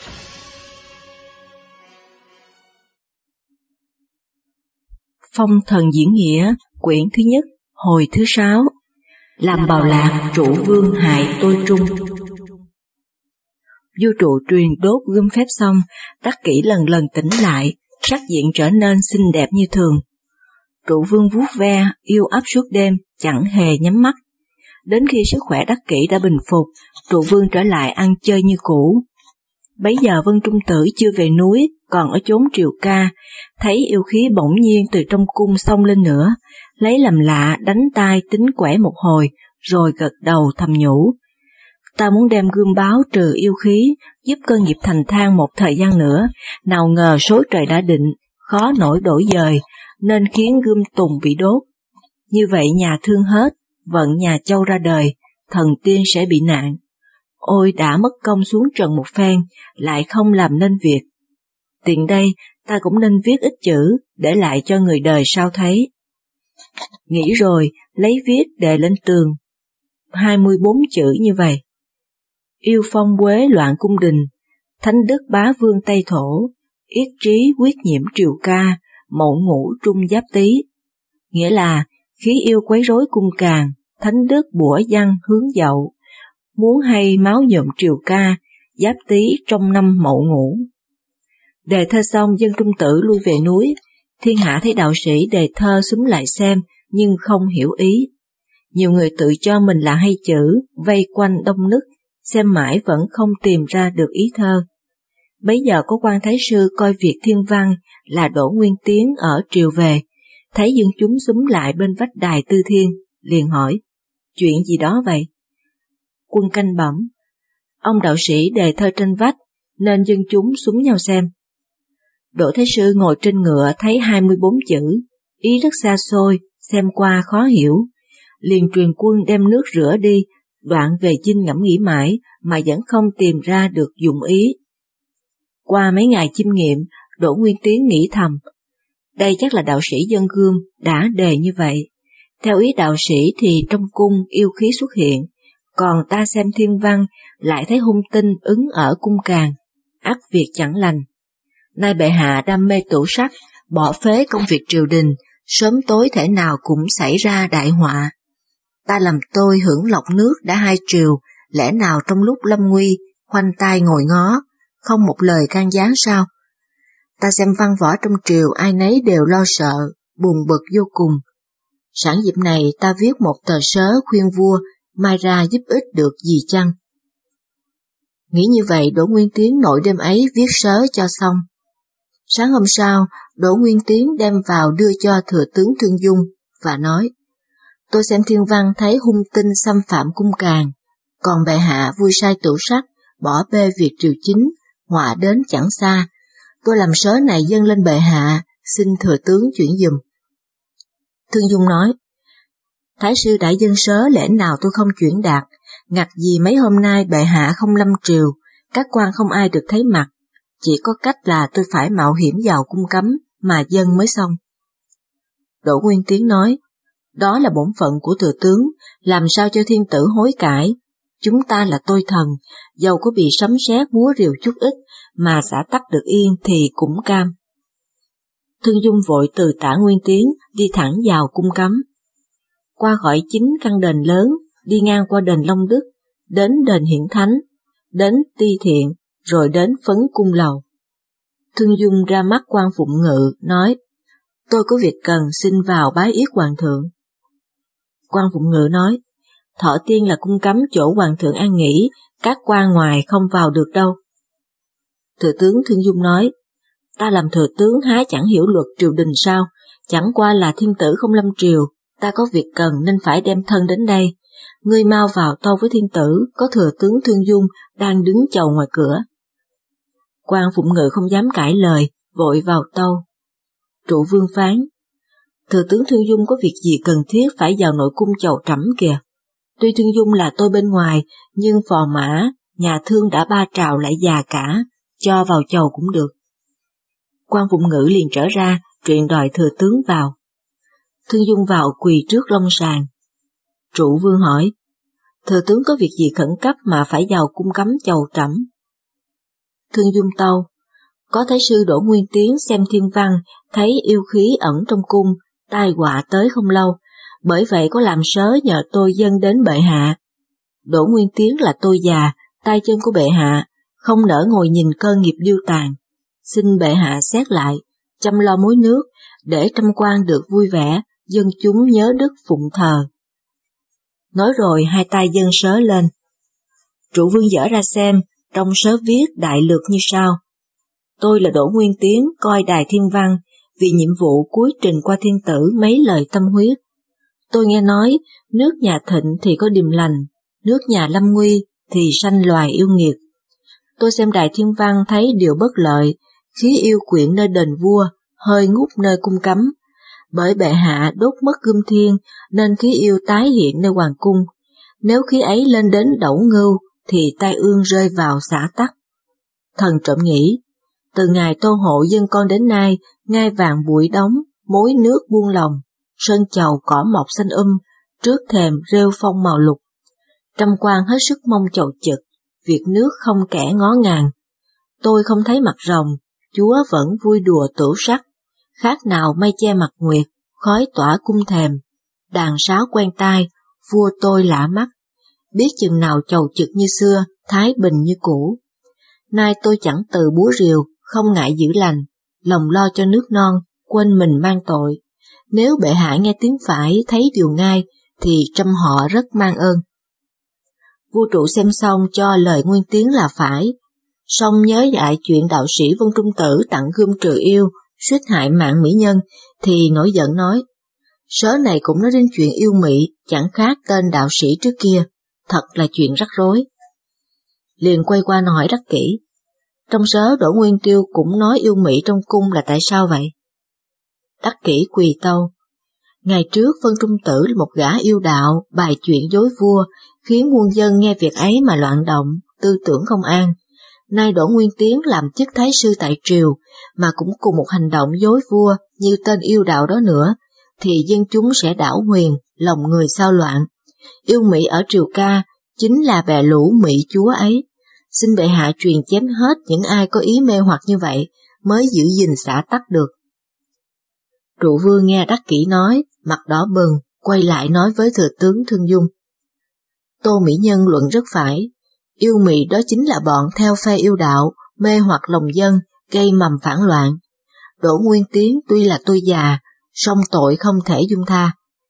Phong thần diễn nghĩa, quyển thứ nhất, hồi thứ 6. Làm bào lạc, trụ vương hại tôi trung. Vua trụ truyền đốt gươm phép xong, Đắc Kỷ lần lần tỉnh lại, sắc diện trở nên xinh đẹp như thường. Trụ vương vuốt ve, yêu ấp suốt đêm, chẳng hề nhắm mắt. Đến khi sức khỏe Đắc Kỷ đã bình phục, trụ vương trở lại ăn chơi như cũ. Bấy giờ Vân Trung Tử chưa về núi, còn ở chốn Triều Ca, thấy yêu khí bỗng nhiên từ trong cung xông lên nữa, lấy làm lạ đánh tai tính quẻ một hồi, rồi gật đầu thầm nhủ. Ta muốn đem gươm báo trừ yêu khí, giúp cơ nghiệp thành thang một thời gian nữa, nào ngờ số trời đã định, khó nổi đổi dời, nên khiến gươm tùng bị đốt. Như vậy nhà thương hết, vận nhà Châu ra đời, thần tiên sẽ bị nạn. Ôi đã mất công xuống trần một phen, lại không làm nên việc. Tiện đây, ta cũng nên viết ít chữ, để lại cho người đời sau thấy. Nghĩ rồi, lấy viết đề lên tường. 24 chữ như vậy. Yêu phong quế loạn cung đình, thánh đức bá vương Tây Thổ, yết trí quyết nhiễm Triều Ca, mậu ngũ trung giáp tý. Nghĩa là, khí yêu quấy rối cung càn, thánh đức bủa văn hướng dậu, muốn hay máu nhuộm Triều Ca, giáp tý trong năm mậu ngũ. Đề thơ xong, Dân Trung Tử lui về núi, thiên hạ thấy đạo sĩ đề thơ xúm lại xem, nhưng không hiểu ý. Nhiều người tự cho mình là hay chữ, vây quanh đông nức, xem mãi vẫn không tìm ra được ý thơ. Bấy giờ có quan thái sư coi việc thiên văn là Đỗ Nguyên Tiến ở triều về, thấy dân chúng xúm lại bên vách đài Tư Thiên, liền hỏi, chuyện gì đó vậy? Quân canh bẩm, ông đạo sĩ đề thơ trên vách, nên dân chúng xúm nhau xem. Đỗ thái sư ngồi trên ngựa thấy 24 chữ, ý rất xa xôi, xem qua khó hiểu, liền truyền quân đem nước rửa đi, đoạn về dinh ngẫm nghĩ mãi mà vẫn không tìm ra được dụng ý. Qua mấy ngày chiêm nghiệm, Đỗ Nguyên Tiến nghĩ thầm, đây chắc là đạo sĩ dân gươm đã đề như vậy. Theo ý đạo sĩ thì trong cung yêu khí xuất hiện, còn ta xem thiên văn lại thấy hung tinh ứng ở cung càn, ắt việc chẳng lành. Nay bệ hạ đam mê tửu sắc, bỏ phế công việc triều đình, sớm tối thể nào cũng xảy ra đại họa. Ta làm tôi hưởng lộc nước đã 2 triều, lẽ nào trong lúc lâm nguy, khoanh tay ngồi ngó, không một lời can gián sao? Ta xem văn võ trong triều ai nấy đều lo sợ, buồn bực vô cùng. Sẵn dịp này ta viết một tờ sớ khuyên vua, mai ra giúp ích được gì chăng? Nghĩ như vậy Đỗ Nguyên Tiến nội đêm ấy viết sớ cho xong. Sáng hôm sau, Đỗ Nguyên Tiến đem vào đưa cho thừa tướng Thương Dung, và nói, tôi xem thiên văn thấy hung tinh xâm phạm cung càn, còn bệ hạ vui sai tửu sắc, bỏ bê việc triều chính, họa đến chẳng xa. Tôi làm sớ này dâng lên bệ hạ, xin thừa tướng chuyển giùm. Thương Dung nói, thái sư đã dâng sớ lẽ nào tôi không chuyển đạt, ngặt gì mấy hôm nay bệ hạ không lâm triều, các quan không ai được thấy mặt, chỉ có cách là tôi phải mạo hiểm vào cung cấm mà dâng mới xong. Đỗ Nguyên Tiến nói, đó là bổn phận của thừa tướng, làm sao cho thiên tử hối cải. Chúng ta là tôi thần, dầu có bị sấm sét búa rìu chút ít, mà xã tắc được yên thì cũng cam. Thương Dung vội từ Tả Nguyên Tiến đi thẳng vào cung cấm. Qua khỏi 9 căn đền lớn, đi ngang qua đền Long Đức, đến đền Hiển Thánh, đến Ti Thiện, rồi đến Phấn Cung Lầu. Thương Dung ra mắt quan Phụng Ngự, nói, tôi có việc cần xin vào bái yết hoàng thượng. Quan Phụng Ngự nói, Thọ Tiên là cung cấm chỗ hoàng thượng an nghỉ, các quan ngoài không vào được đâu. Thừa tướng Thương Dung nói, ta làm thừa tướng há chẳng hiểu luật triều đình sao, chẳng qua là thiên tử không lâm triều, ta có việc cần nên phải đem thân đến đây. Ngươi mau vào tâu với thiên tử, có thừa tướng Thương Dung đang đứng chầu ngoài cửa. Quan Phụng Ngự không dám cãi lời, vội vào tâu. Trụ vương phán, thừa tướng Thương Dung có việc gì cần thiết phải vào nội cung chầu trẫm kìa. Tuy Thương Dung là tôi bên ngoài, nhưng phò mã, nhà thương đã 3 trào lại già cả, cho vào chầu cũng được. Quan Phụng Ngự liền trở ra, truyền đòi thừa tướng vào. Thương Dung vào quỳ trước long sàng. Trụ vương hỏi, thừa tướng có việc gì khẩn cấp mà phải vào cung cấm chầu trẫm? Thương Dung tâu: có thái sư Đỗ Nguyên Tiến xem thiên văn, thấy yêu khí ẩn trong cung, tai họa tới không lâu, bởi vậy có làm sớ nhờ tôi dâng đến bệ hạ. Đỗ Nguyên Tiến là tôi già, tay chân của bệ hạ, không nỡ ngồi nhìn cơ nghiệp điêu tàn. Xin bệ hạ xét lại, chăm lo mối nước, để trăm quan được vui vẻ, dân chúng nhớ đức phụng thờ. Nói rồi hai tay dâng sớ lên. Trụ vương dở ra xem, trong sớ viết đại lược như sau: tôi là Đỗ Nguyên Tiến, coi đài thiên văn, vì nhiệm vụ cuối trình qua thiên tử mấy lời tâm huyết. Tôi nghe nói, nước nhà thịnh thì có điềm lành, nước nhà lâm nguy thì sanh loài yêu nghiệt. Tôi xem đài thiên văn thấy điều bất lợi, khí yêu quyện nơi đền vua, hơi ngút nơi cung cấm. Bởi bệ hạ đốt mất gươm thiên, nên khí yêu tái hiện nơi hoàng cung. Nếu khí ấy lên đến Đẩu Ngưu, thì tai ương rơi vào xã Tắc. Thần trộm nghĩ, từ ngày Tô Hộ dân con đến nay, ngai vàng bụi đóng, mối nước buông lòng, sơn chầu cỏ mọc xanh trước thềm rêu phong màu lục. Trăm quan hết sức mong chầu trực, việc nước không kẻ ngó ngàng. Tôi không thấy mặt rồng, Chúa vẫn vui đùa tửu sắc, khác nào mây che mặt nguyệt, khói tỏa cung thềm. Đàn sáo quen tai, vua tôi lạ mắt, biết chừng nào chầu trực như xưa, thái bình như cũ. Nay tôi chẳng từ búa rìu, không ngại giữ lành, lòng lo cho nước non, quên mình mang tội. Nếu bệ hạ nghe tiếng phải, thấy điều ngay, thì trăm họ rất mang ơn. Vua trụ xem xong cho lời Nguyên Tiến là phải, song nhớ lại chuyện đạo sĩ Vân Trung Tử tặng gươm trừ yêu, suýt hại mạng mỹ nhân, thì nổi giận nói: sớ này cũng nói đến chuyện yêu mị, chẳng khác tên đạo sĩ trước kia, thật là chuyện rắc rối. Liền quay qua hỏi Đắc Kỷ: trong sớ Đỗ Nguyên Tiêu cũng nói yêu mị trong cung là tại sao vậy? Đắc Kỷ quỳ tâu: ngày trước Vân Trung Tử là một gã yêu đạo, bài chuyện dối vua, khiến muôn dân nghe việc ấy mà loạn động, tư tưởng không an. Nay Đỗ Nguyên Tiến làm chức thái sư tại triều, mà cũng cùng một hành động dối vua như tên yêu đạo đó nữa, thì dân chúng sẽ đảo huyền, lòng người sao loạn. Yêu mị ở triều ca chính là bè lũ mị chúa ấy. Xin bệ hạ truyền chém hết những ai có ý mê hoặc như vậy, mới giữ gìn xã Tắc được. Trụ vương nghe Đắc Kỷ nói, mặt đỏ bừng, quay lại nói với thừa tướng Thương Dung: Tô mỹ nhân luận rất phải, yêu mị đó chính là bọn theo phe yêu đạo, mê hoặc lòng dân, gây mầm phản loạn. Đỗ Nguyên Tiến tuy là tôi già, song tội không thể dung tha.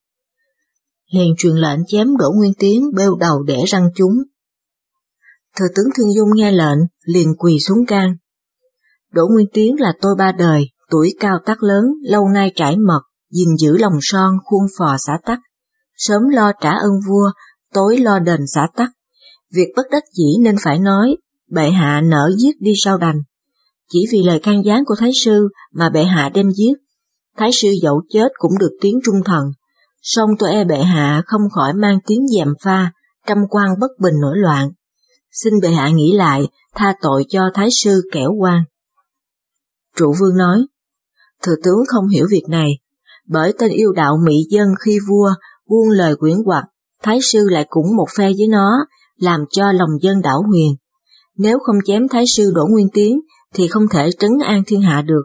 Liền truyền lệnh chém Đỗ Nguyên Tiến bêu đầu để răng chúng. Thừa tướng Thương Dung nghe lệnh, liền quỳ xuống can. Đỗ Nguyên Tiến là tôi ba đời, tuổi cao tác lớn, lâu nay trải mật, gìn giữ lòng son, khuôn phò xã Tắc. Sớm lo trả ơn vua, tối lo đền xã Tắc. Việc bất đắc dĩ nên phải nói, bệ hạ nỡ giết đi sao đành. Chỉ vì lời can gián của thái sư mà bệ hạ đem giết. Thái sư dẫu chết cũng được tiếng trung thần, song tôi e bệ hạ không khỏi mang tiếng gièm pha, trăm quan bất bình nổi loạn. Xin bệ hạ nghĩ lại, tha tội cho thái sư kẻo quan. Trụ vương nói: thừa tướng không hiểu việc này, bởi tên yêu đạo mị dân khi vua buông lời quyển hoặc, thái sư lại cũng một phe với nó, làm cho lòng dân đảo huyền. Nếu không chém thái sư Đỗ Nguyên Tiến thì không thể trấn an thiên hạ được.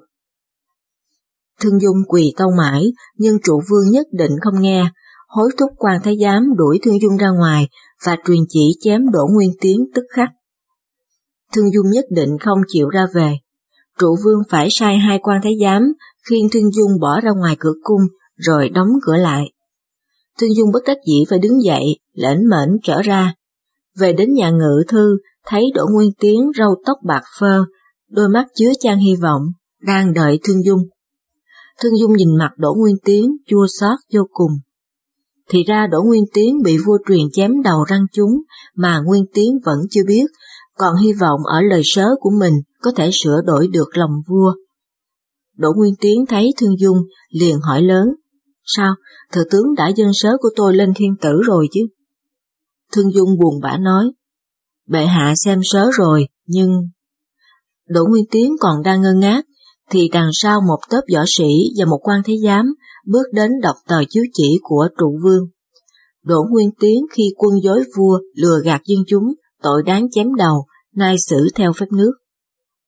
Thương Dung quỳ tâu mãi, nhưng trụ vương nhất định không nghe, hối thúc quan thái giám đuổi Thương Dung ra ngoài và truyền chỉ chém Đỗ Nguyên Tiến tức khắc. Thương Dung nhất định không chịu ra về. Trụ vương phải sai hai quan thái giám khiêng Thương Dung bỏ ra ngoài cửa cung, rồi đóng cửa lại. Thương Dung bất đắc dĩ phải đứng dậy, lễnh mệnh trở ra. Về đến nhà ngự thư, thấy Đỗ Nguyên Tiến râu tóc bạc phơ, đôi mắt chứa chan hy vọng, đang đợi Thương Dung. Thương Dung nhìn mặt Đỗ Nguyên Tiến chua xót vô cùng. Thì ra Đỗ Nguyên Tiến bị vua truyền chém đầu răng chúng, mà Nguyên Tiến vẫn chưa biết, còn hy vọng ở lời sớ của mình có thể sửa đổi được lòng vua. Đỗ Nguyên Tiến thấy Thương Dung, liền hỏi lớn: sao, thừa tướng đã dâng sớ của tôi lên thiên tử rồi chứ? Thương Dung buồn bã nói: bệ hạ xem sớ rồi, nhưng... Đỗ Nguyên Tiến còn đang ngơ ngác, thì đằng sau một tớp võ sĩ và một quan thái giám bước đến đọc tờ chiếu chỉ của trụ vương. Đỗ Nguyên Tiến khi quân dối vua lừa gạt dân chúng, tội đáng chém đầu, nay xử theo phép nước.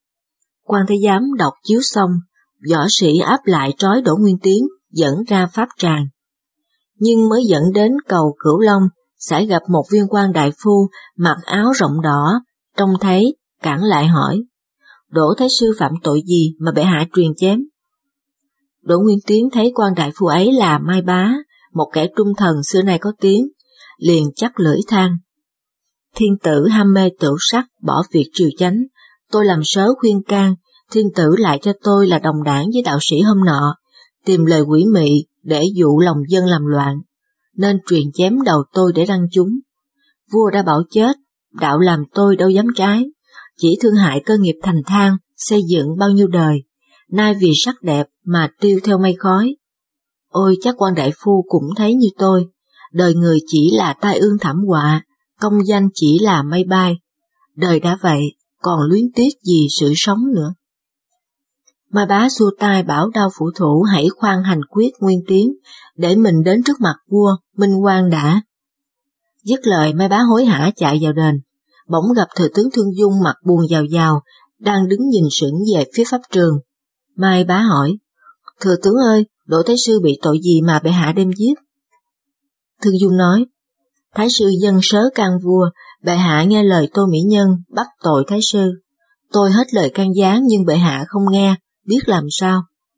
Quan thái giám đọc chiếu xong, võ sĩ áp lại trói Đỗ Nguyên Tiến dẫn ra pháp tràng. Nhưng mới dẫn đến cầu Cửu Long, sẽ gặp một viên quan đại phu mặc áo rộng đỏ, trông thấy, cản lại hỏi, Đỗ thái sư phạm tội gì mà bệ hạ truyền chém? Đỗ Nguyên Tiến thấy quan đại phu ấy là Mai Bá, một kẻ trung thần xưa nay có tiếng, liền chắc lưỡi than. Thiên tử ham mê tửu sắc, bỏ việc triều chánh, tôi làm sớ khuyên can, thiên tử lại cho tôi là đồng đảng với đạo sĩ hôm nọ, tìm lời quỷ mị để dụ lòng dân làm loạn, nên truyền chém đầu tôi để răng chúng. Vua đã bảo chết, đạo làm tôi đâu dám trái, chỉ thương hại cơ nghiệp thành thang, xây dựng bao nhiêu đời, nay vì sắc đẹp mà tiêu theo mây khói. Ôi chắc quan đại phu cũng thấy như tôi, đời người chỉ là tai ương thảm họa, công danh chỉ là mây bay, đời đã vậy, còn luyến tiếc gì sự sống nữa. Mai Bá xua tay bảo đao phủ thủ hãy khoan hành quyết Nguyên Tiến, để mình đến trước mặt vua, minh oan đã. Dứt lời Mai Bá hối hả chạy vào đền, bỗng gặp thừa tướng Thương Dung mặt buồn giàu giàu, đang đứng nhìn sững về phía pháp trường. Mai Bá hỏi, thừa tướng ơi, Đỗ thái sư bị tội gì mà bệ hạ đem giết? Thương Dung nói, thái sư dâng sớ can vua, bệ hạ nghe lời Tô Mỹ Nhân bắt tội thái sư. Tôi hết lời can gián nhưng bệ hạ không nghe, biết làm sao?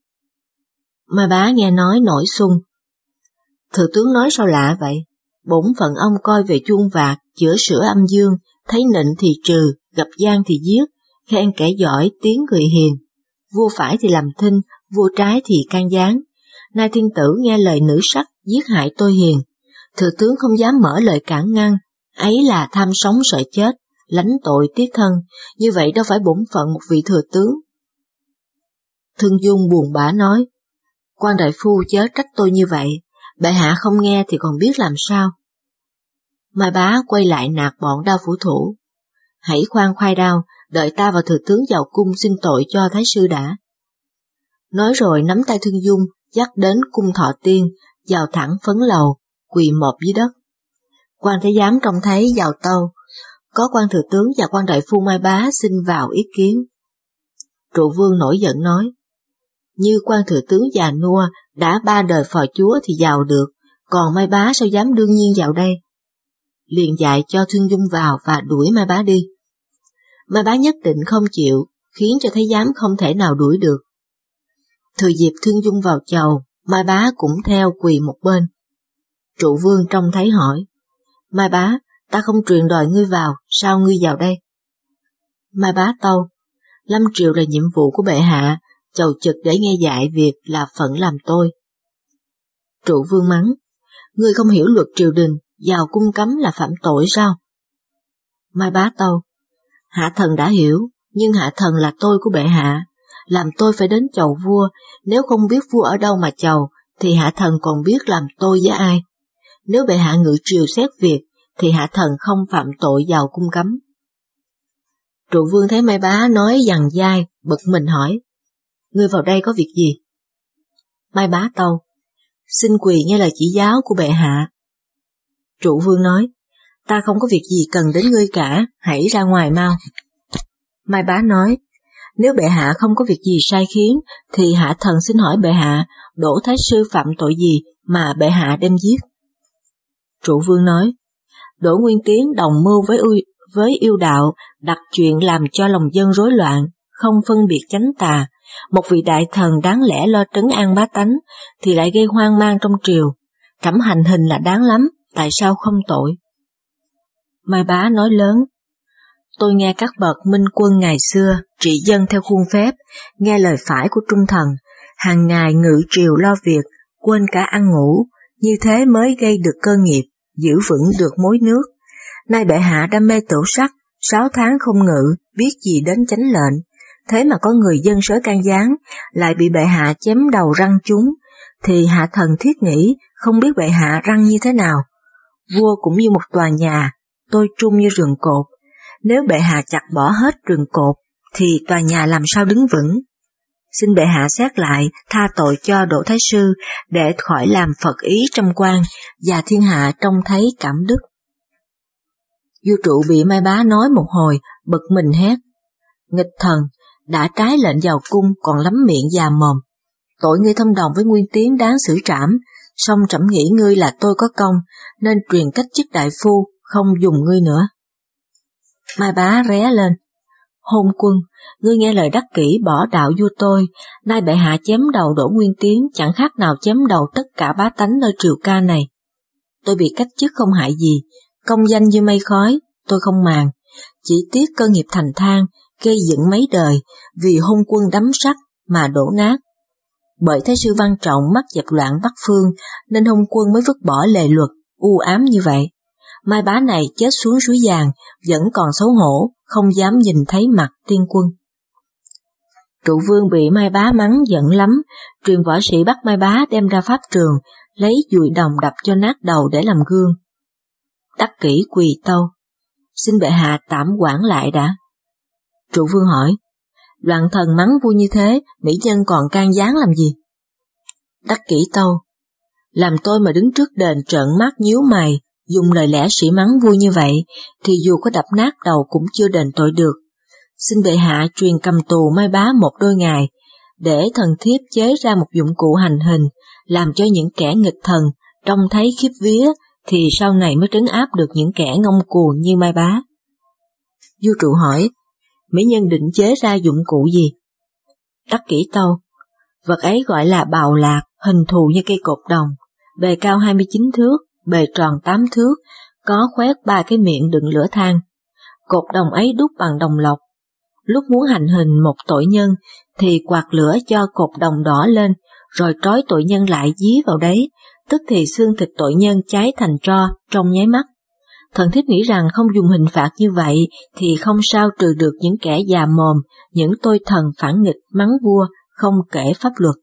Mai Bá nghe nói nổi xung. Thừa tướng nói sao lạ vậy? Bổn phận ông coi về chuông vạc, chữa sửa âm dương, thấy nịnh thì trừ, gặp gian thì giết, khen kẻ giỏi, tiếng người hiền. Vua phải thì làm thinh, vua trái thì can gián. Nay thiên tử nghe lời nữ sắc, giết hại tôi hiền. Thừa tướng không dám mở lời cản ngăn, ấy là tham sống sợ chết, lánh tội tiếc thân, như vậy đâu phải bổn phận một vị thừa tướng. Thương Dung buồn bã nói, quan đại phu chớ trách tôi như vậy, bệ hạ không nghe thì còn biết làm sao. Mai Bá quay lại nạt bọn đao phủ thủ, hãy khoan khoai đao, đợi ta và thừa tướng vào cung xin tội cho thái sư đã. Nói rồi nắm tay Thương Dung dắt đến cung Thọ Tiên, vào thẳng phấn lầu, quỳ mọp dưới đất. Quan thái giám trông thấy vào tâu, có quan thừa tướng và quan đại phu Mai Bá xin vào ý kiến. Trụ Vương nổi giận nói, như quan thừa tướng già nua đã 3 đời phò chúa thì vào được, còn Mai Bá sao dám đương nhiên vào đây? Liền dạy cho Thương Dung vào và đuổi Mai Bá đi. Mai Bá nhất định không chịu, khiến cho thái giám không thể nào đuổi được. Thừa dịp Thương Dung vào chầu, Mai Bá cũng theo quỳ một bên. Trụ Vương trông thấy hỏi, Mai Bá, ta không truyền đòi ngươi vào, sao ngươi vào đây? Mai Bá tâu, lâm triều là nhiệm vụ của bệ hạ, chầu trực để nghe dạy việc là phận làm tôi. Trụ Vương mắng, ngươi không hiểu luật triều đình, vào cung cấm là phạm tội sao? Mai Bá tâu, hạ thần đã hiểu, nhưng hạ thần là tôi của bệ hạ, làm tôi phải đến chầu vua, nếu không biết vua ở đâu mà chầu, thì hạ thần còn biết làm tôi với ai. Nếu bệ hạ ngự triều xét việc, thì hạ thần không phạm tội vào cung cấm. Trụ Vương thấy Mai Bá nói dằn dai, bực mình hỏi, ngươi vào đây có việc gì? Mai Bá tâu, xin quỳ nghe lời chỉ giáo của bệ hạ. Trụ Vương nói, ta không có việc gì cần đến ngươi cả, hãy ra ngoài mau. Mai Bá nói, nếu bệ hạ không có việc gì sai khiến, thì hạ thần xin hỏi bệ hạ, Đỗ thái sư phạm tội gì mà bệ hạ đem giết? Trụ Vương nói, Đỗ Nguyên Tiến đồng mưu với yêu đạo, đặt chuyện làm cho lòng dân rối loạn, không phân biệt chánh tà. Một vị đại thần đáng lẽ lo trấn an bá tánh, thì lại gây hoang mang trong triều. Trẫm hành hình là đáng lắm, tại sao không tội? Mai Bá nói lớn, tôi nghe các bậc minh quân ngày xưa trị dân theo khuôn phép, nghe lời phải của trung thần, hàng ngày ngự triều lo việc, quên cả ăn ngủ, như thế mới gây được cơ nghiệp, giữ vững được mối nước. Nay bệ hạ đam mê tửu sắc, 6 tháng không ngự, biết gì đến chánh lệnh, thế mà có người dân sớ can gián, lại bị bệ hạ chém đầu răng chúng, thì hạ thần thiết nghĩ không biết bệ hạ răng như thế nào. Vua cũng như một tòa nhà, tôi trung như rừng cột, nếu bệ hạ chặt bỏ hết rừng cột, thì tòa nhà làm sao đứng vững? Xin bệ hạ xét lại, tha tội cho Đỗ thái sư, để khỏi làm phật ý trong quan, và thiên hạ trông thấy cảm đức. Vua Trụ bị Mai Bá nói một hồi, bực mình hét, nghịch thần, đã trái lệnh vào cung còn lắm miệng già mồm. Tội ngươi thông đồng với Nguyên Tiến đáng xử trảm, song trẫm nghĩ ngươi là tôi có công, nên truyền cách chức đại phu, không dùng ngươi nữa. Mai Bá ré lên. Hôn quân, ngươi nghe lời đắc kỷ bỏ đạo vua tôi, nay bệ hạ chém đầu Đỗ Nguyên Tiến chẳng khác nào chém đầu tất cả bá tánh nơi triều ca này. Tôi bị cách chức không hại gì, công danh như mây khói, tôi không màng, chỉ tiếc cơ nghiệp thành thang, gây dựng mấy đời, vì hôn quân đắm sắc mà đổ nát. Bởi Thái sư Văn Trọng mắc dẹp loạn Bắc Phương, nên hôn quân mới vứt bỏ lề luật, u ám như vậy. Mai Bá này chết xuống suối vàng, vẫn còn xấu hổ, không dám nhìn thấy mặt tiên quân. Trụ Vương bị Mai Bá mắng giận lắm, truyền võ sĩ bắt Mai Bá đem ra pháp trường, lấy dùi đồng đập cho nát đầu để làm gương. Đắc kỷ quỳ tâu, xin bệ hạ tạm quản lại đã. Trụ Vương hỏi, loạn thần mắng vua như thế, mỹ nhân còn can gián làm gì? Đắc kỷ tâu, làm tôi mà đứng trước đền trợn mắt nhíu mày, dùng lời lẽ sĩ mắng vua như vậy, thì dù có đập nát đầu cũng chưa đền tội được. Xin bệ hạ truyền cầm tù Mai Bá một đôi ngày, để thần thiếp chế ra một dụng cụ hành hình, làm cho những kẻ nghịch thần trông thấy khiếp vía, thì sau này mới trấn áp được những kẻ ngông cuồng như Mai Bá. Vua Trụ hỏi, mỹ nhân định chế ra dụng cụ gì? Đắc kỷ tâu, vật ấy gọi là bào lạc, hình thù như cây cột đồng, bề cao 29 thước, bề tròn 8 thước, có khoét 3 cái miệng đựng lửa than. Cột đồng ấy đúc bằng đồng lộc. Lúc muốn hành hình một tội nhân thì quạt lửa cho cột đồng đỏ lên, rồi trói tội nhân lại dí vào đấy, tức thì xương thịt tội nhân cháy thành tro trong nháy mắt. Thần thiếp nghĩ rằng không dùng hình phạt như vậy thì không sao trừ được những kẻ già mồm, những tôi thần phản nghịch mắng vua, không kể pháp luật.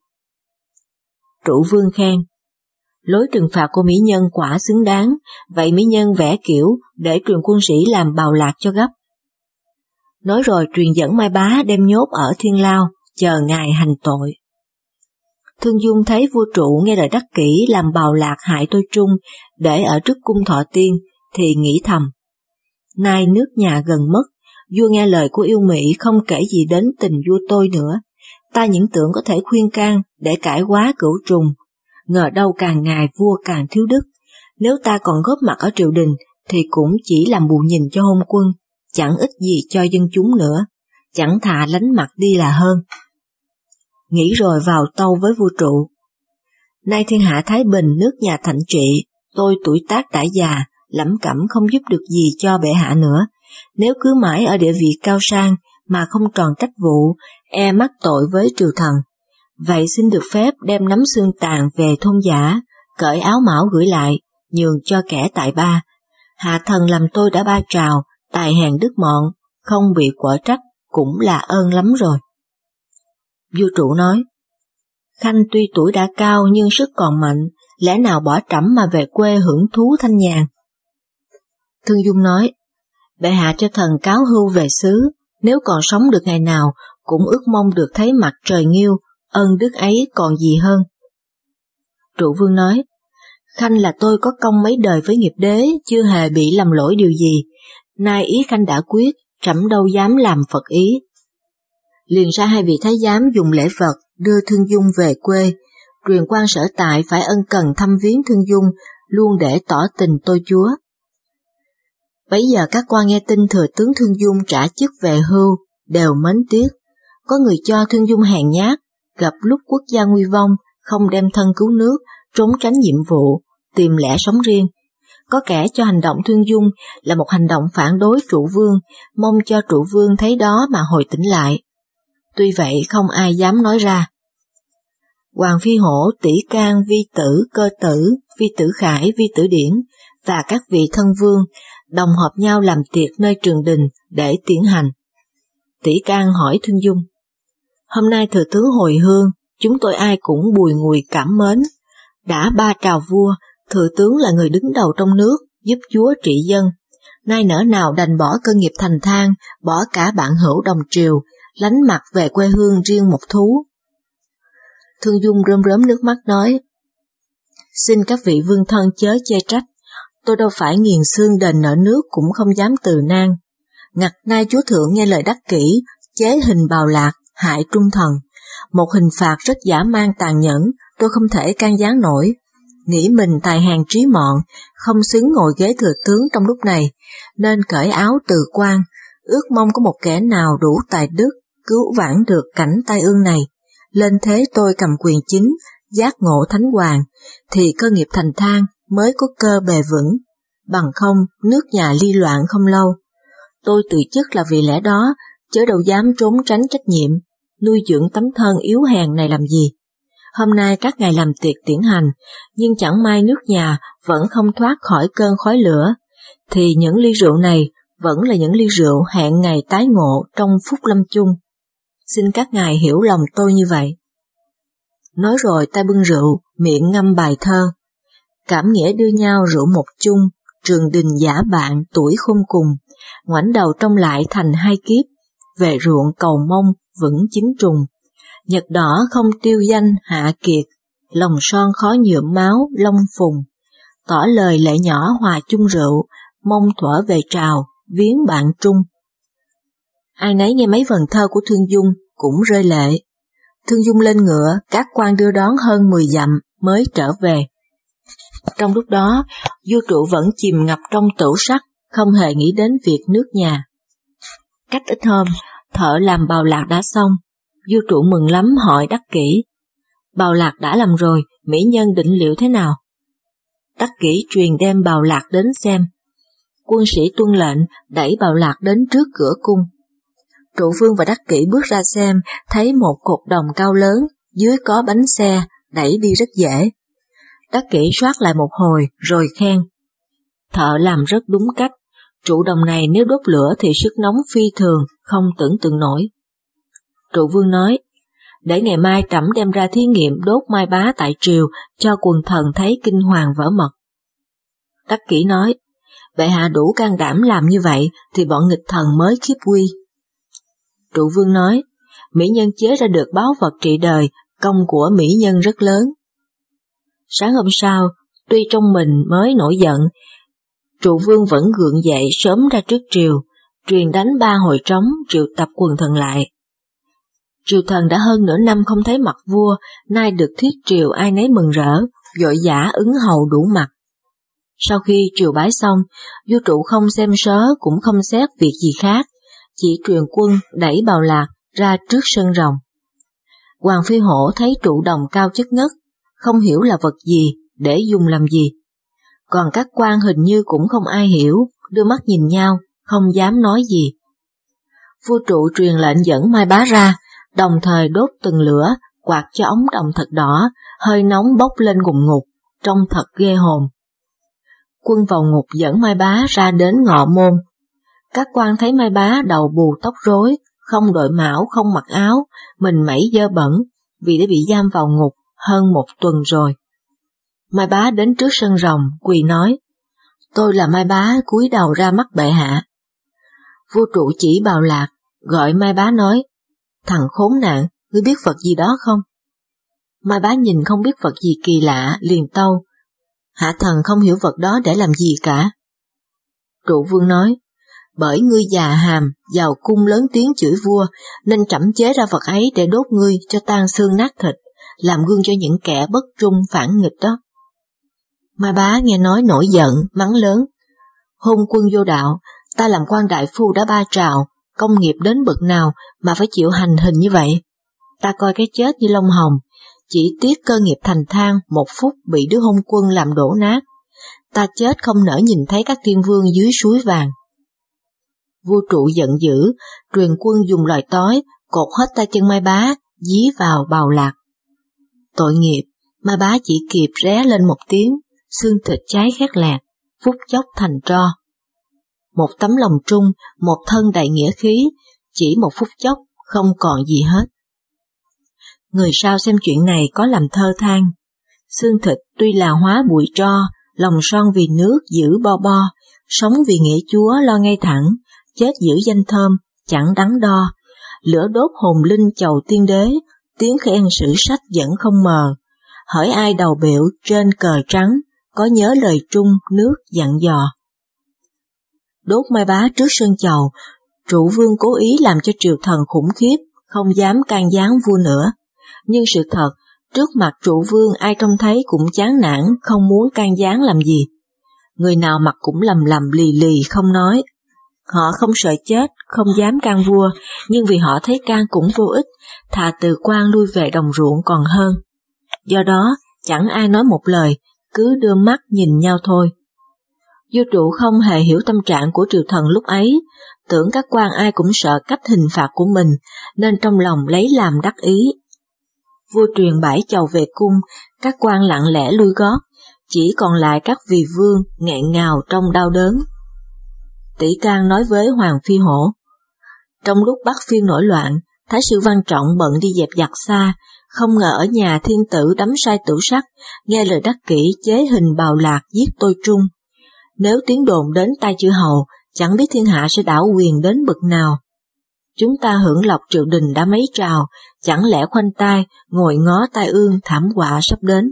Trụ Vương khen, lối trừng phạt của mỹ nhân quả xứng đáng, vậy mỹ nhân vẽ kiểu để truyền quân sĩ làm bào lạc cho gấp. Nói rồi truyền dẫn Mai Bá đem nhốt ở Thiên Lao, chờ ngày hành tội. Thương Dung thấy vua Trụ nghe lời đắc kỷ làm bào lạc hại tôi Trung để ở trước cung Thọ Tiên, thì nghĩ thầm, nay nước nhà gần mất, vua nghe lời của yêu Mỹ không kể gì đến tình vua tôi nữa, ta những tưởng có thể khuyên can để cải hóa cửu trùng, ngờ đâu càng ngày vua càng thiếu đức, nếu ta còn góp mặt ở triều đình thì cũng chỉ làm bù nhìn cho hôn quân, chẳng ích gì cho dân chúng nữa, chẳng thà lánh mặt đi là hơn. Nghĩ rồi vào tâu với vua Trụ, nay thiên hạ thái bình, nước nhà thạnh trị, tôi tuổi tác đã già, lẩm cẩm không giúp được gì cho bệ hạ nữa, nếu cứ mãi ở địa vị cao sang mà không tròn trách vụ, e mắc tội với triều thần. Vậy xin được phép đem nắm xương tàn về thôn giả, cởi áo mão gửi lại, nhường cho kẻ tại ba. Hạ thần làm tôi đã ba trào, tài hèn đức mọn, không bị quở trách, cũng là ơn lắm rồi. Vua Trụ nói, Khanh tuy tuổi đã cao nhưng sức còn mạnh, lẽ nào bỏ trẫm mà về quê hưởng thú thanh nhàn? Thương Dung nói, bệ hạ cho thần cáo hưu về xứ, nếu còn sống được ngày nào, cũng ước mong được thấy mặt trời nghiêu, ơn đức ấy còn gì hơn. Trụ Vương nói, Khanh là tôi có công mấy đời với nghiệp đế, chưa hề bị lầm lỗi điều gì, nay ý Khanh đã quyết, trẫm đâu dám làm phật ý. Liền ra hai vị thái giám dùng lễ vật đưa Thương Dung về quê, truyền quan sở tại phải ân cần thăm viếng Thương Dung, luôn để tỏ tình tôi chúa. Bấy giờ các quan nghe tin thừa tướng Thương Dung trả chức về hưu, đều mến tiếc. Có người cho Thương Dung hèn nhát, gặp lúc quốc gia nguy vong, không đem thân cứu nước, trốn tránh nhiệm vụ, tìm lẽ sống riêng. Có kẻ cho hành động Thương Dung là một hành động phản đối Trụ Vương, mong cho Trụ Vương thấy đó mà hồi tỉnh lại. Tuy vậy không ai dám nói ra. Hoàng Phi Hổ, Tỷ Can, Vi Tử, Cơ Tử, Vi Tử Khải, Vi Tử Điển và các vị thân vương đồng họp nhau làm tiệc nơi trường đình để tiến hành. Tỷ Can hỏi Thương Dung, hôm nay thừa tướng hồi hương, chúng tôi ai cũng bùi ngùi cảm mến. Đã ba trào vua, thừa tướng là người đứng đầu trong nước, giúp chúa trị dân. Nay nỡ nào đành bỏ cơ nghiệp thành thang, bỏ cả bạn hữu đồng triều, lánh mặt về quê hương riêng một thú. Thương Dung rơm rớm nước mắt nói, xin các vị vương thân chớ chê trách, tôi đâu phải nghiền xương đền nợ nước cũng không dám từ nan. Ngặt nay chúa thượng nghe lời đắc kỷ, chế hình bào lạc, hại trung thần, một hình phạt rất dã man tàn nhẫn, tôi không thể can gián nổi. Nghĩ mình tài hàng trí mọn, không xứng ngồi ghế thừa tướng trong lúc này, nên cởi áo từ quan, ước mong có một kẻ nào đủ tài đức, cứu vãn được cảnh tai ương này. Lên thế tôi cầm quyền chính, giác ngộ thánh hoàng, thì cơ nghiệp thành thang mới có cơ bề vững, bằng không nước nhà ly loạn không lâu. Tôi từ chức là vì lẽ đó, chớ đâu dám trốn tránh trách nhiệm, nuôi dưỡng tấm thân yếu hèn này làm gì. Hôm nay các ngài làm tiệc tiễn hành, nhưng chẳng may nước nhà vẫn không thoát khỏi cơn khói lửa, thì những ly rượu này vẫn là những ly rượu hẹn ngày tái ngộ trong phút lâm chung. Xin các ngài hiểu lòng tôi như vậy. Nói rồi tay bưng rượu, miệng ngâm bài thơ. Cảm nghĩa đưa nhau rượu một chung, trường đình giả bạn tuổi khôn cùng, ngoảnh đầu trông lại thành hai kiếp, về ruộng cầu mong vững chín trùng. Nhật đỏ không tiêu danh hạ kiệt, lòng son khó nhuộm máu long phùng. Tỏ lời lệ nhỏ hòa chung rượu, mong thuở về trào, viếng bạn trung. Ai nấy nghe mấy vần thơ của Thương Dung cũng rơi lệ. Thương Dung lên ngựa, các quan đưa đón hơn 10 dặm mới trở về. Trong lúc đó, vua trụ vẫn chìm ngập trong tửu sắc, không hề nghĩ đến việc nước nhà. Cách ít hôm, thợ làm bào lạc đã xong. Vua trụ mừng lắm hỏi Đắc Kỷ, bào lạc đã làm rồi, mỹ nhân định liệu thế nào? Đắc Kỷ truyền đem bào lạc đến xem. Quân sĩ tuân lệnh đẩy bào lạc đến trước cửa cung. Trụ vương và Đắc Kỷ bước ra xem, thấy một cột đồng cao lớn, dưới có bánh xe, đẩy đi rất dễ. Đắc Kỷ soát lại một hồi rồi khen, thợ làm rất đúng cách, trụ đồng này nếu đốt lửa thì sức nóng phi thường, không tưởng tượng nổi. Trụ vương nói, để ngày mai trẫm đem ra thí nghiệm đốt mai bá tại triều cho quần thần thấy kinh hoàng vỡ mật. Đắc Kỷ nói, bệ hạ đủ can đảm làm như vậy thì bọn nghịch thần mới khiếp quy. Trụ vương nói, mỹ nhân chế ra được báu vật trị đời, công của mỹ nhân rất lớn. Sáng hôm sau, tuy trong mình mới nổi giận, trụ vương vẫn gượng dậy sớm ra trước triều, truyền đánh 3 hồi trống triệu tập quần thần lại. Triều thần đã hơn nửa năm không thấy mặt vua, nay được thiết triều ai nấy mừng rỡ, vội vã ứng hầu đủ mặt. Sau khi triều bái xong, vua trụ không xem sớ cũng không xét việc gì khác, chỉ truyền quân đẩy bào lạc ra trước sân rồng. Hoàng phi hổ thấy trụ đồng cao chất ngất, không hiểu là vật gì, để dùng làm gì. Còn các quan hình như cũng không ai hiểu, đưa mắt nhìn nhau, không dám nói gì. Vua trụ truyền lệnh dẫn mai bá ra, đồng thời đốt từng lửa, quạt cho ống đồng thật đỏ, hơi nóng bốc lên ngùn ngụt, trông thật ghê hồn. Quân vào ngục dẫn mai bá ra đến ngọ môn. Các quan thấy mai bá đầu bù tóc rối, không đội mão không mặc áo, mình mẩy dơ bẩn, vì đã bị giam vào ngục hơn 1 tuần rồi. Mai bá đến trước sân rồng, quỳ nói, tôi là mai bá cúi đầu ra mắt bệ hạ. Vua trụ chỉ bào lạc, gọi mai bá nói, thằng khốn nạn, ngươi biết vật gì đó không? Mai bá nhìn không biết vật gì kỳ lạ, liền tâu, hạ thần không hiểu vật đó để làm gì cả. Trụ vương nói, bởi ngươi già hàm, vào cung lớn tiếng chửi vua, nên trẫm chế ra vật ấy để đốt ngươi cho tan xương nát thịt, làm gương cho những kẻ bất trung phản nghịch đó. Mai bá nghe nói nổi giận, mắng lớn, hôn quân vô đạo, ta làm quan đại phu đã 3 trào, công nghiệp đến bậc nào mà phải chịu hành hình như vậy? Ta coi cái chết như lông hồng, chỉ tiếc cơ nghiệp thành thang 1 phút bị đứa hôn quân làm đổ nát. Ta chết không nỡ nhìn thấy các tiên vương dưới suối vàng. Vua trụ giận dữ, truyền quân dùng lòi tói, cột hết tay chân mai bá, dí vào bào lạc. Tội nghiệp, mai bá chỉ kịp ré lên một tiếng, xương thịt cháy khét lẹt, phút chốc thành tro. Một tấm lòng trung, một thân đầy nghĩa khí, chỉ một phút chốc không còn gì hết. Người sau xem chuyện này có làm thơ than, xương thịt tuy là hóa bụi tro, lòng son vì nước giữ bo bo, sống vì nghĩa Chúa lo ngay thẳng, chết giữ danh thơm, chẳng đắn đo, lửa đốt hồn linh chầu tiên đế, tiếng khen sử sách vẫn không mờ. Hỏi ai đầu biểu trên cờ trắng, có nhớ lời trung nước dặn dò. Đốt mai bá trước sân chầu, Trụ vương cố ý làm cho triều thần khủng khiếp, không dám can gián vua nữa. Nhưng sự thật, trước mặt trụ vương ai trông thấy cũng chán nản, không muốn can gián làm gì. Người nào mặt cũng lầm lầm lì lì không nói. Họ không sợ chết, không dám can vua, nhưng vì họ thấy can cũng vô ích, thà từ quan lui về đồng ruộng còn hơn. Do đó, chẳng ai nói một lời, cứ đưa mắt nhìn nhau thôi. Vua trụ không hề hiểu tâm trạng của triều thần lúc ấy, tưởng các quan ai cũng sợ cách hình phạt của mình, nên trong lòng lấy làm đắc ý. Vua truyền bãi chầu về cung, các quan lặng lẽ lui gót, chỉ còn lại các vì vương nghẹn ngào trong đau đớn. Tỷ Can nói với Hoàng Phi Hổ: trong lúc Bắc Phiên nổi loạn, Thái sư Văn Trọng bận đi dẹp giặc xa, không ngờ ở nhà thiên tử đắm say tửu sắc, nghe lời đắc kỷ chế hình bào lạc giết tôi Trung. Nếu tiếng đồn đến tai chư hầu, chẳng biết thiên hạ sẽ đảo quyền đến bậc nào. Chúng ta hưởng lộc triều đình đã mấy trào, chẳng lẽ khoanh tay, ngồi ngó tai ương thảm họa sắp đến.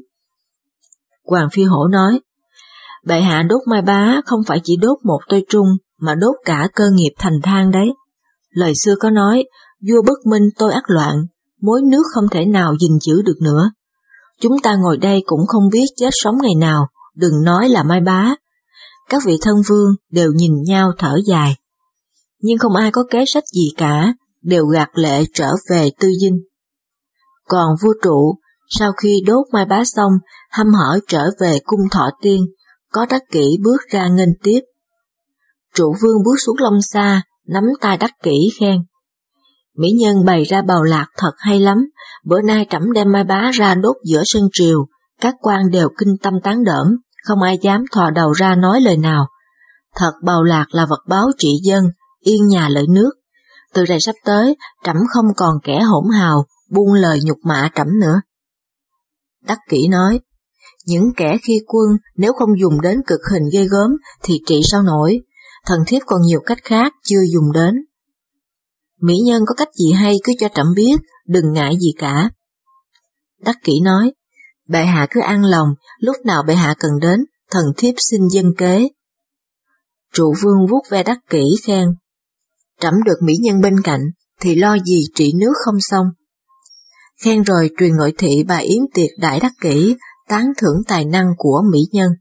Hoàng Phi Hổ nói: bệ hạ đốt Mai Bá không phải chỉ đốt một tôi Trung, mà đốt cả cơ nghiệp thành thang đấy. Lời xưa có nói, vua bất minh tôi ác loạn, mối nước không thể nào gìn giữ được nữa. Chúng ta ngồi đây cũng không biết chết sống ngày nào, đừng nói là Mai Bá. Các vị thân vương đều nhìn nhau thở dài. Nhưng không ai có kế sách gì cả, đều gạt lệ trở về tư dinh. Còn vua trụ, sau khi đốt Mai Bá xong, hăm hở trở về cung Thọ Tiên, có đắc kỷ bước ra nghênh tiếp. Trụ vương bước xuống long xa, nắm tay đắc kỷ khen: mỹ nhân bày ra bào lạc thật hay lắm, bữa nay trẫm đem Mai Bá ra đốt giữa sân triều, các quan đều kinh tâm tán đỡn, không ai dám thò đầu ra nói lời nào. Thật bào lạc là vật báo trị dân, yên nhà lợi nước. Từ này sắp tới, trẫm không còn kẻ hỗn hào, buông lời nhục mạ trẫm nữa. Đắc kỷ nói: những kẻ khi quân nếu không dùng đến cực hình ghê gớm thì trị sao nổi, thần thiếp còn nhiều cách khác chưa dùng đến. Mỹ nhân có cách gì hay cứ cho trẫm biết, đừng ngại gì cả. Đắc kỷ nói: bệ hạ cứ an lòng, lúc nào bệ hạ cần đến, thần thiếp xin dân kế. Trụ vương vuốt ve đắc kỷ khen: trẫm được mỹ nhân bên cạnh, thì lo gì trị nước không xong. Khen rồi truyền nội thị bà yến tiệc đãi đắc kỷ, tán thưởng tài năng của mỹ nhân.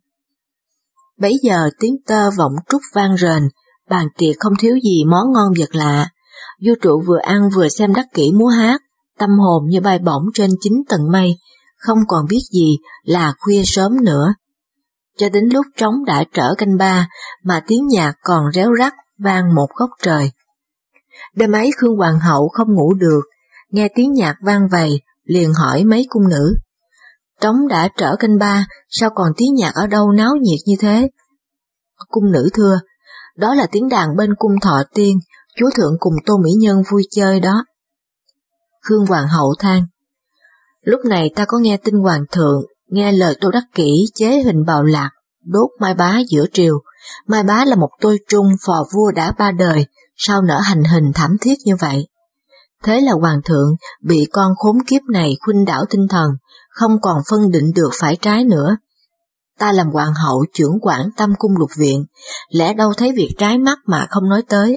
Bấy giờ tiếng tơ vọng trúc vang rền, bàn tiệc không thiếu gì món ngon vật lạ. Vua trụ vừa ăn vừa xem đắc kỷ múa hát, tâm hồn như bay bổng trên 9 tầng mây, không còn biết gì là khuya sớm nữa. Cho đến lúc trống đã trở canh ba, mà tiếng nhạc còn réo rắt vang một góc trời. Đêm ấy Khương Hoàng hậu không ngủ được, nghe tiếng nhạc vang vầy, liền hỏi mấy cung nữ: trống đã trở canh ba, sao còn tiếng nhạc ở đâu náo nhiệt như thế? Cung nữ thưa: đó là tiếng đàn bên cung Thọ Tiên, chúa thượng cùng tô mỹ nhân vui chơi đó. Khương Hoàng hậu than: lúc này ta có nghe tin hoàng thượng, nghe lời Tô Đắc Kỷ chế hình bào lạc, đốt Mai Bá giữa triều. Mai Bá là một tôi trung phò vua đã 3 đời, sao nỡ hành hình thảm thiết như vậy? Thế là hoàng thượng bị con khốn kiếp này khuynh đảo tinh thần, không còn phân định được phải trái nữa. Ta làm hoàng hậu chưởng quản Tam Cung Lục Viện, lẽ đâu thấy việc trái mắt mà không nói tới.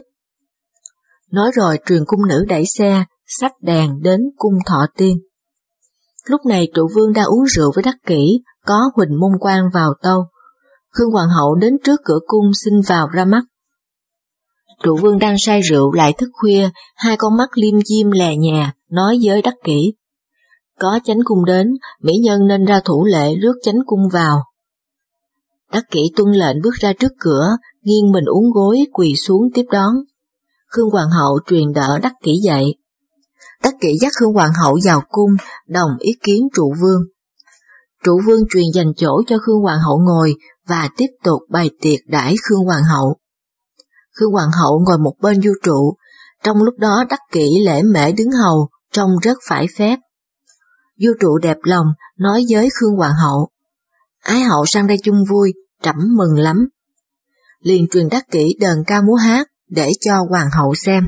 Nói rồi truyền cung nữ đẩy xe, xách đèn đến cung Thọ Tiên. Lúc này trụ vương đang uống rượu với Đắc Kỷ, có Huỳnh Môn Quan vào tâu. Khương Hoàng hậu đến trước cửa cung xin vào ra mắt. Trụ vương đang say rượu lại thức khuya, hai con mắt liêm diêm lè nhè, nói với Đắc Kỷ: có chánh cung đến, mỹ nhân nên ra thủ lễ rước chánh cung vào. Đắc Kỷ tuân lệnh bước ra trước cửa, nghiêng mình uốn gối quỳ xuống tiếp đón. Khương Hoàng hậu truyền đỡ Đắc Kỷ dậy. Đắc Kỷ dắt Khương Hoàng hậu vào cung, đồng ý kiến trụ vương. Trụ vương truyền dành chỗ cho Khương Hoàng hậu ngồi và tiếp tục bày tiệc đãi Khương Hoàng hậu. Khương Hoàng hậu ngồi một bên vua trụ, trong lúc đó Đắc Kỷ lễ mễ đứng hầu, trông rất phải phép. Vua trụ đẹp lòng, nói với Khương Hoàng hậu: ái hậu sang đây chung vui, trẫm mừng lắm. Liền truyền Đắc Kỷ đờn ca múa hát để cho hoàng hậu xem.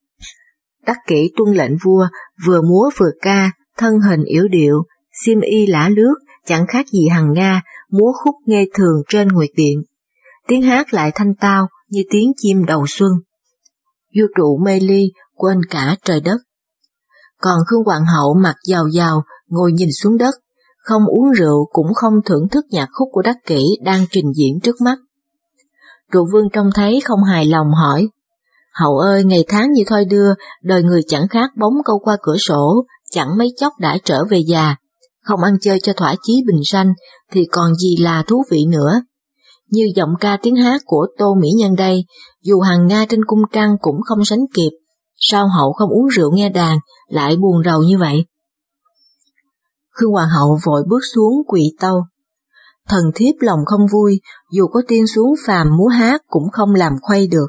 Đắc Kỷ tuân lệnh vua, vừa múa vừa ca, thân hình yểu điệu, xiêm y lả lướt, chẳng khác gì hằng Nga, múa khúc nghe thường trên nguyệt điện. Tiếng hát lại thanh tao như tiếng chim đầu xuân. vua trụ mê ly, quên cả trời đất. Còn Khương Hoàng hậu mặt giàu giàu ngồi nhìn xuống đất, không uống rượu cũng không thưởng thức nhạc khúc của Đắc Kỷ đang trình diễn trước mắt. Trụ vương trông thấy không hài lòng hỏi, hậu ơi, ngày tháng như thoi đưa, đời người chẳng khác bóng câu qua cửa sổ, chẳng mấy chốc đã trở về già, không ăn chơi cho thỏa chí bình sanh thì còn gì là thú vị nữa. Như giọng ca tiếng hát của Tô Mỹ Nhân đây, dù hàng nga trên cung trăng cũng không sánh kịp, sao hậu không uống rượu nghe đàn, lại buồn rầu như vậy? Khương Hoàng hậu vội bước xuống quỳ tâu, thần thiếp lòng không vui, dù có tiên xuống phàm múa hát cũng không làm khuây được.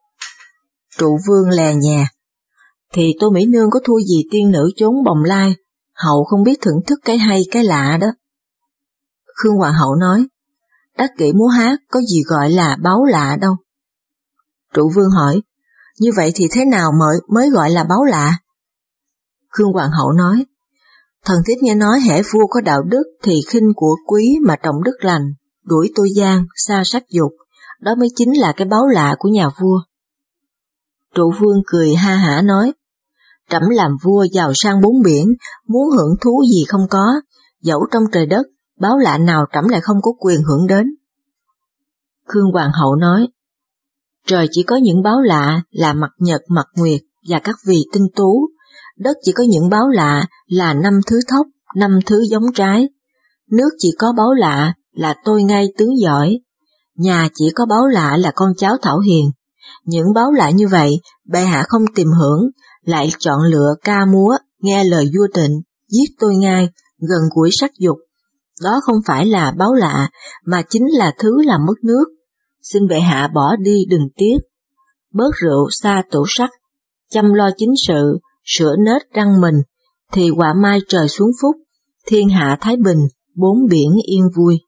Trụ vương lè nhè, thì Tô Mỹ Nương có thua gì tiên nữ chốn bồng lai, hậu không biết thưởng thức cái hay cái lạ đó. Khương Hoàng hậu nói, Đắc Kỷ múa hát có gì gọi là báu lạ đâu. Trụ vương hỏi, như vậy thì thế nào mới gọi là báu lạ? Khương Hoàng hậu nói, thần thiếp nghe nói hễ vua có đạo đức thì khinh của quý mà trọng đức lành, đuổi tôi gian, xa sắc dục, đó mới chính là cái báu lạ của nhà vua. Trụ vương cười ha hả nói, trẫm làm vua giàu sang bốn biển, muốn hưởng thú gì không có, dẫu trong trời đất, báu lạ nào trẫm lại không có quyền hưởng đến. Khương Hoàng hậu nói, trời chỉ có những báu lạ là mặt nhật mặt nguyệt và các vì tinh tú, đất chỉ có những báu lạ là 5 thứ thóc, 5 thứ giống trái, nước chỉ có báu lạ là tôi ngay tướng giỏi, nhà chỉ có báu lạ là con cháu thảo hiền. Những báu lạ như vậy, bệ hạ không tìm hưởng, lại chọn lựa ca múa, nghe lời vua Tịnh, giết tôi ngay, gần gũi sắc dục. Đó không phải là báu lạ, mà chính là thứ làm mất nước. Xin bệ hạ bỏ đi đừng tiếc. Bớt rượu xa tủ sắc, chăm lo chính sự, sửa nết răng mình, thì quả mai trời xuống phúc, thiên hạ thái bình, bốn biển yên vui.